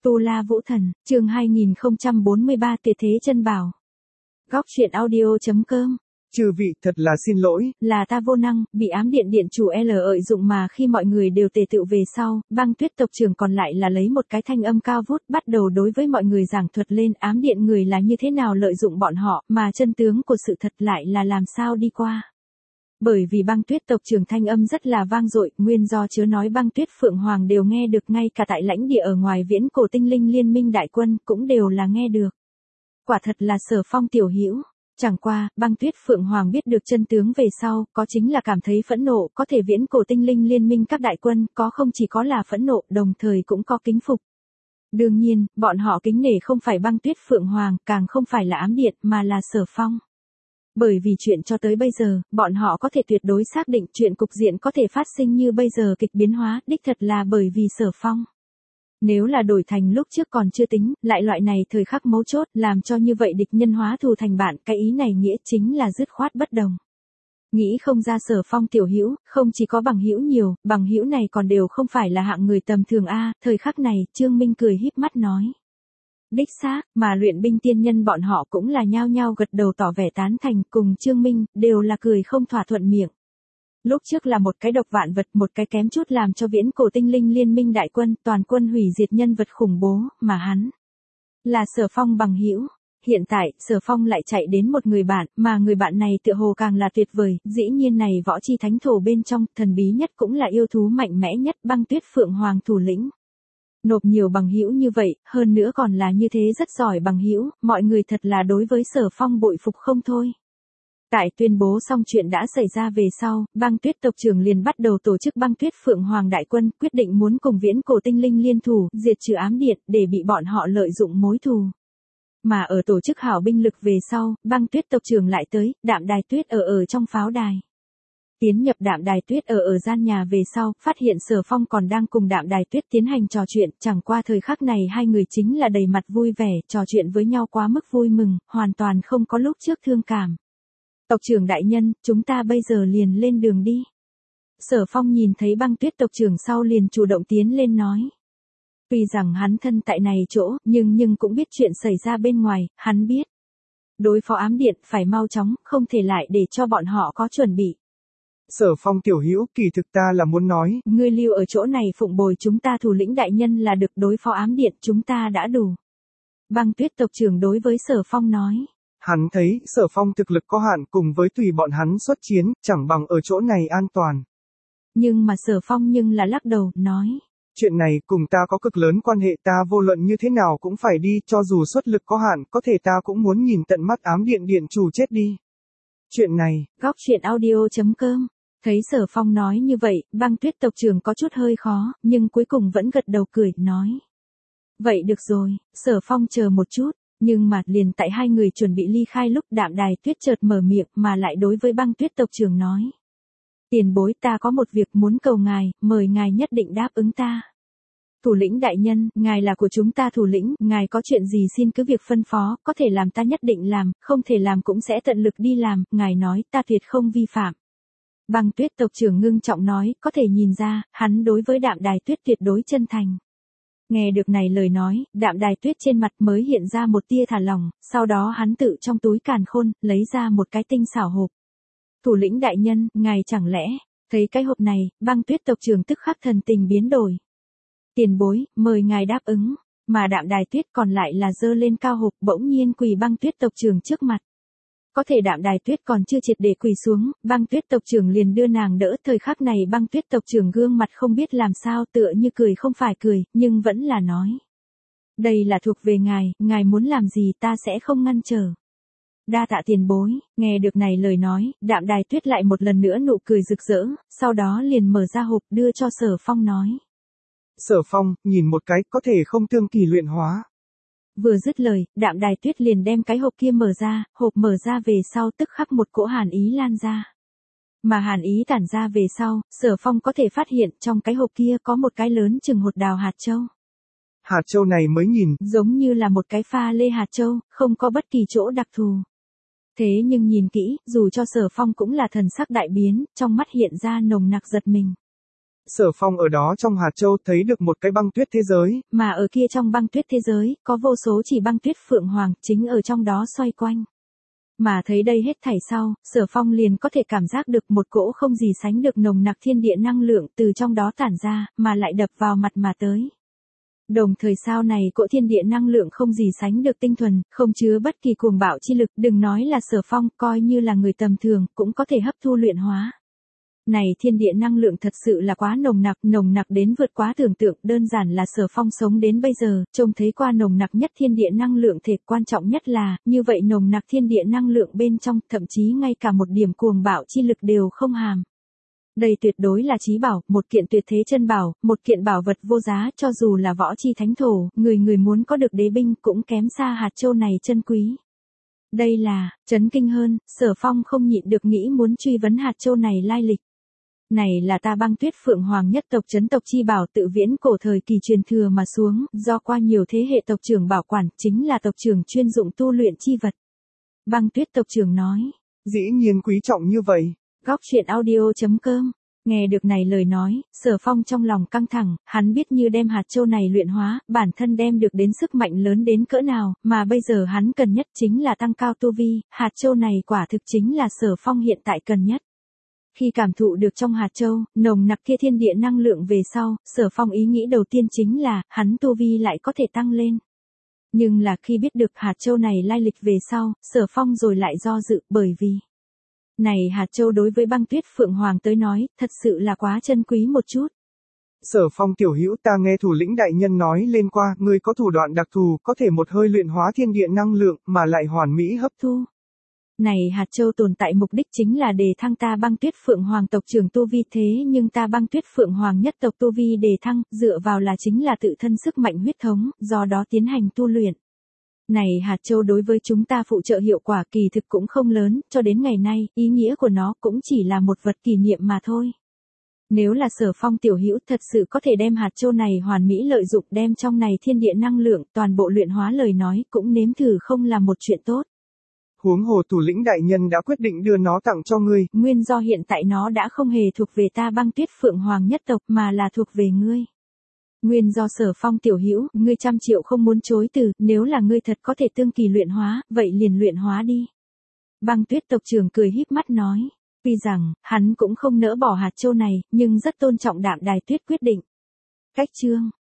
Tu La Vũ Thần, chương 2043 Tuyệt Thế Chân Bảo. Góc truyện audio.com. Chư vị thật là xin lỗi. Là ta vô năng, bị ám điện điện chủ L ợi dụng mà khi mọi người đều tề tựu về sau, Băng Tuyết tộc trưởng còn lại là lấy một cái thanh âm cao vút bắt đầu đối với mọi người giảng thuật lên ám điện người là như thế nào lợi dụng bọn họ, mà chân tướng của sự thật lại là làm sao đi qua. Bởi vì Băng Tuyết tộc trưởng thanh âm rất là vang dội, nguyên do chứa nói Băng Tuyết Phượng Hoàng đều nghe được, ngay cả tại lãnh địa ở ngoài Viễn Cổ Tinh Linh Liên minh đại quân cũng đều là nghe được. Quả thật là Sở Phong tiểu hữu. Chẳng qua, Băng Tuyết Phượng Hoàng biết được chân tướng về sau, có chính là cảm thấy phẫn nộ, có thể Viễn Cổ Tinh Linh Liên minh các đại quân, có không chỉ có là phẫn nộ, đồng thời cũng có kính phục. Đương nhiên, bọn họ kính nể không phải Băng Tuyết Phượng Hoàng, càng không phải là ám điện, mà là Sở Phong. Bởi vì chuyện cho tới bây giờ, bọn họ có thể tuyệt đối xác định chuyện cục diện có thể phát sinh như bây giờ kịch biến hóa, đích thật là bởi vì Sở Phong. Nếu là đổi thành lúc trước còn chưa tính, lại loại này thời khắc mấu chốt, làm cho như vậy địch nhân hóa thù thành bạn, cái ý này nghĩa chính là dứt khoát bất đồng. Nghĩ không ra Sở Phong tiểu hữu, không chỉ có bằng hữu nhiều, bằng hữu này còn đều không phải là hạng người tầm thường a. Thời khắc này, Trương Minh cười híp mắt nói. Đích xác, mà luyện binh tiên nhân bọn họ cũng là nhao nhao gật đầu tỏ vẻ tán thành, cùng Trương Minh, đều là cười không thỏa thuận miệng. Lúc trước là một cái độc vạn vật, một cái kém chút làm cho Viễn Cổ Tinh Linh Liên minh đại quân, toàn quân hủy diệt nhân vật khủng bố, mà hắn là Sở Phong bằng hữu. Hiện tại, Sở Phong lại chạy đến một người bạn, mà người bạn này tựa hồ càng là tuyệt vời, dĩ nhiên này võ chi thánh thổ bên trong, thần bí nhất cũng là yêu thú mạnh mẽ nhất, Băng Tuyết Phượng Hoàng thủ lĩnh. Nộp nhiều bằng hữu như vậy, hơn nữa còn là như thế rất giỏi bằng hữu, mọi người thật là đối với Sở Phong bội phục không thôi. Tại tuyên bố xong chuyện đã xảy ra về sau, Băng Tuyết tộc trưởng liền bắt đầu tổ chức Băng Tuyết Phượng Hoàng đại quân, quyết định muốn cùng Viễn Cổ Tinh Linh liên thủ, diệt trừ ám điện, để bị bọn họ lợi dụng mối thù. Mà ở tổ chức hảo binh lực về sau, Băng Tuyết tộc trưởng lại tới, Đạm Đài Tuyết ở trong pháo đài. Tiến nhập Đạm Đài Tuyết ở gian nhà về sau, phát hiện Sở Phong còn đang cùng Đạm Đài Tuyết tiến hành trò chuyện, chẳng qua thời khắc này hai người chính là đầy mặt vui vẻ, trò chuyện với nhau quá mức vui mừng, hoàn toàn không có lúc trước thương cảm. Tộc trưởng đại nhân, chúng ta bây giờ liền lên đường đi. Sở Phong nhìn thấy Băng Tuyết tộc trưởng sau liền chủ động tiến lên nói. Tuy rằng hắn thân tại này chỗ, nhưng cũng biết chuyện xảy ra bên ngoài, hắn biết. Đối phó ám điện phải mau chóng, không thể lại để cho bọn họ có chuẩn bị. Sở Phong tiểu hữu, kỳ thực ta là muốn nói. Ngươi lưu ở chỗ này phụng bồi chúng ta thủ lĩnh đại nhân là được, đối phó ám điện chúng ta đã đủ. Băng Tuyết tộc trưởng đối với Sở Phong nói. Hắn thấy, Sở Phong thực lực có hạn cùng với tùy bọn hắn xuất chiến, chẳng bằng ở chỗ này an toàn. Nhưng mà Sở Phong là lắc đầu, nói. Chuyện này cùng ta có cực lớn quan hệ, ta vô luận như thế nào cũng phải đi, cho dù xuất lực có hạn, có thể ta cũng muốn nhìn tận mắt ám điện điện chủ chết đi. Chuyện này. Góc truyện audio.com. Thấy Sở Phong nói như vậy, Băng Tuyết tộc trưởng có chút hơi khó, nhưng cuối cùng vẫn gật đầu cười, nói. Vậy được rồi, Sở Phong chờ một chút. Nhưng mà liền tại hai người chuẩn bị ly khai lúc Đạm Đài Tuyết chợt mở miệng mà lại đối với Băng Tuyết tộc trưởng nói. Tiền bối, ta có một việc muốn cầu ngài, mời ngài nhất định đáp ứng ta. Thủ lĩnh đại nhân, ngài là của chúng ta thủ lĩnh, ngài có chuyện gì xin cứ việc phân phó, có thể làm ta nhất định làm, không thể làm cũng sẽ tận lực đi làm, ngài nói ta tuyệt không vi phạm. Băng Tuyết tộc trưởng ngưng trọng nói, có thể nhìn ra, hắn đối với Đạm Đài Tuyết tuyệt đối chân thành. Nghe được này lời nói, Đạm Đài Tuyết trên mặt mới hiện ra một tia thả lỏng, sau đó hắn tự trong túi càn khôn, lấy ra một cái tinh xảo hộp. Thủ lĩnh đại nhân, ngài chẳng lẽ, thấy cái hộp này, Băng Tuyết tộc trưởng tức khắc thần tình biến đổi. Tiền bối, mời ngài đáp ứng, mà Đạm Đài Tuyết còn lại là giơ lên cao hộp bỗng nhiên quỳ Băng Tuyết tộc trưởng trước mặt. Có thể Đạm Đài Tuyết còn chưa triệt để quỳ xuống, Băng Tuyết tộc trưởng liền đưa nàng đỡ, thời khắc này Băng Tuyết tộc trưởng gương mặt không biết làm sao, tựa như cười không phải cười, nhưng vẫn là nói. Đây là thuộc về ngài muốn làm gì ta sẽ không ngăn trở. Đa tạ tiền bối, nghe được này lời nói, Đạm Đài Tuyết lại một lần nữa nụ cười rực rỡ, sau đó liền mở ra hộp đưa cho Sở Phong nói. Sở Phong, nhìn một cái, có thể không tương kỳ luyện hóa. Vừa dứt lời, Đạm Đài Tuyết liền đem cái hộp kia mở ra, hộp mở ra về sau tức khắc một cỗ hàn ý lan ra. Mà hàn ý tản ra về sau, Sở Phong có thể phát hiện trong cái hộp kia có một cái lớn chừng hột đào hạt châu. Hạt châu này mới nhìn, giống như là một cái pha lê hạt châu, không có bất kỳ chỗ đặc thù. Thế nhưng nhìn kỹ, dù cho Sở Phong cũng là thần sắc đại biến, trong mắt hiện ra nồng nặc giật mình. Sở Phong ở đó trong hạt châu thấy được một cái băng tuyết thế giới. Mà ở kia trong băng tuyết thế giới, có vô số chỉ băng tuyết phượng hoàng, chính ở trong đó xoay quanh. Mà thấy đây hết thảy sau, Sở Phong liền có thể cảm giác được một cỗ không gì sánh được nồng nặc thiên địa năng lượng từ trong đó tản ra, mà lại đập vào mặt mà tới. Đồng thời sau này cỗ thiên địa năng lượng không gì sánh được tinh thuần, không chứa bất kỳ cuồng bạo chi lực, đừng nói là Sở Phong, coi như là người tầm thường, cũng có thể hấp thu luyện hóa. Này thiên địa năng lượng thật sự là quá nồng nặc đến vượt quá tưởng tượng, đơn giản là Sở Phong sống đến bây giờ, trông thấy qua nồng nặc nhất thiên địa năng lượng thể, quan trọng nhất là, như vậy nồng nặc thiên địa năng lượng bên trong, thậm chí ngay cả một điểm cuồng bạo chi lực đều không hàm. Đây tuyệt đối là chí bảo, một kiện tuyệt thế chân bảo, một kiện bảo vật vô giá, cho dù là võ chi thánh thổ, người muốn có được đế binh cũng kém xa hạt châu này chân quý. Đây là, chấn kinh hơn, Sở Phong không nhịn được nghĩ muốn truy vấn hạt châu này lai lịch. Này là ta băng tuyết phượng hoàng nhất tộc chấn tộc chi bảo tự viễn cổ thời kỳ truyền thừa mà xuống, do qua nhiều thế hệ tộc trưởng bảo quản, chính là tộc trưởng chuyên dụng tu luyện chi vật. Băng tuyết tộc trưởng nói. Dĩ nhiên quý trọng như vậy. Góc truyện audio.com. Nghe được này lời nói, Sở Phong trong lòng căng thẳng, hắn biết như đem hạt châu này luyện hóa, bản thân đem được đến sức mạnh lớn đến cỡ nào, mà bây giờ hắn cần nhất chính là tăng cao tu vi, hạt châu này quả thực chính là Sở Phong hiện tại cần nhất. Khi cảm thụ được trong hạt châu, nồng nặc kia thiên địa năng lượng về sau, Sở Phong ý nghĩ đầu tiên chính là, hắn tu vi lại có thể tăng lên. Nhưng là khi biết được hạt châu này lai lịch về sau, Sở Phong rồi lại do dự, bởi vì này hạt châu đối với băng tuyết phượng hoàng tới nói, thật sự là quá chân quý một chút. Sở Phong tiểu hữu, ta nghe thủ lĩnh đại nhân nói lên qua, ngươi có thủ đoạn đặc thù, có thể một hơi luyện hóa thiên địa năng lượng, mà lại hoàn mỹ hấp thu. Này hạt châu tồn tại mục đích chính là để thăng ta băng tuyết phượng hoàng tộc trưởng tu vi, thế nhưng ta băng tuyết phượng hoàng nhất tộc tu vi đề thăng, dựa vào là chính là tự thân sức mạnh huyết thống, do đó tiến hành tu luyện. Này hạt châu đối với chúng ta phụ trợ hiệu quả kỳ thực cũng không lớn, cho đến ngày nay, ý nghĩa của nó cũng chỉ là một vật kỷ niệm mà thôi. Nếu là Sở Phong tiểu hữu thật sự có thể đem hạt châu này hoàn mỹ lợi dụng, đem trong này thiên địa năng lượng toàn bộ luyện hóa lời nói, cũng nếm thử không là một chuyện tốt. Huống hồ thủ lĩnh đại nhân đã quyết định đưa nó tặng cho ngươi. Nguyên do hiện tại nó đã không hề thuộc về ta băng tuyết phượng hoàng nhất tộc mà là thuộc về ngươi. Nguyên do Sở Phong tiểu hữu, ngươi 100 triệu không muốn chối từ, nếu là ngươi thật có thể tương kỳ luyện hóa, vậy liền luyện hóa đi. Băng tuyết tộc trưởng cười híp mắt nói, tuy rằng, hắn cũng không nỡ bỏ hạt châu này, nhưng rất tôn trọng Đạm Đài Tuyết quyết định. Cách chương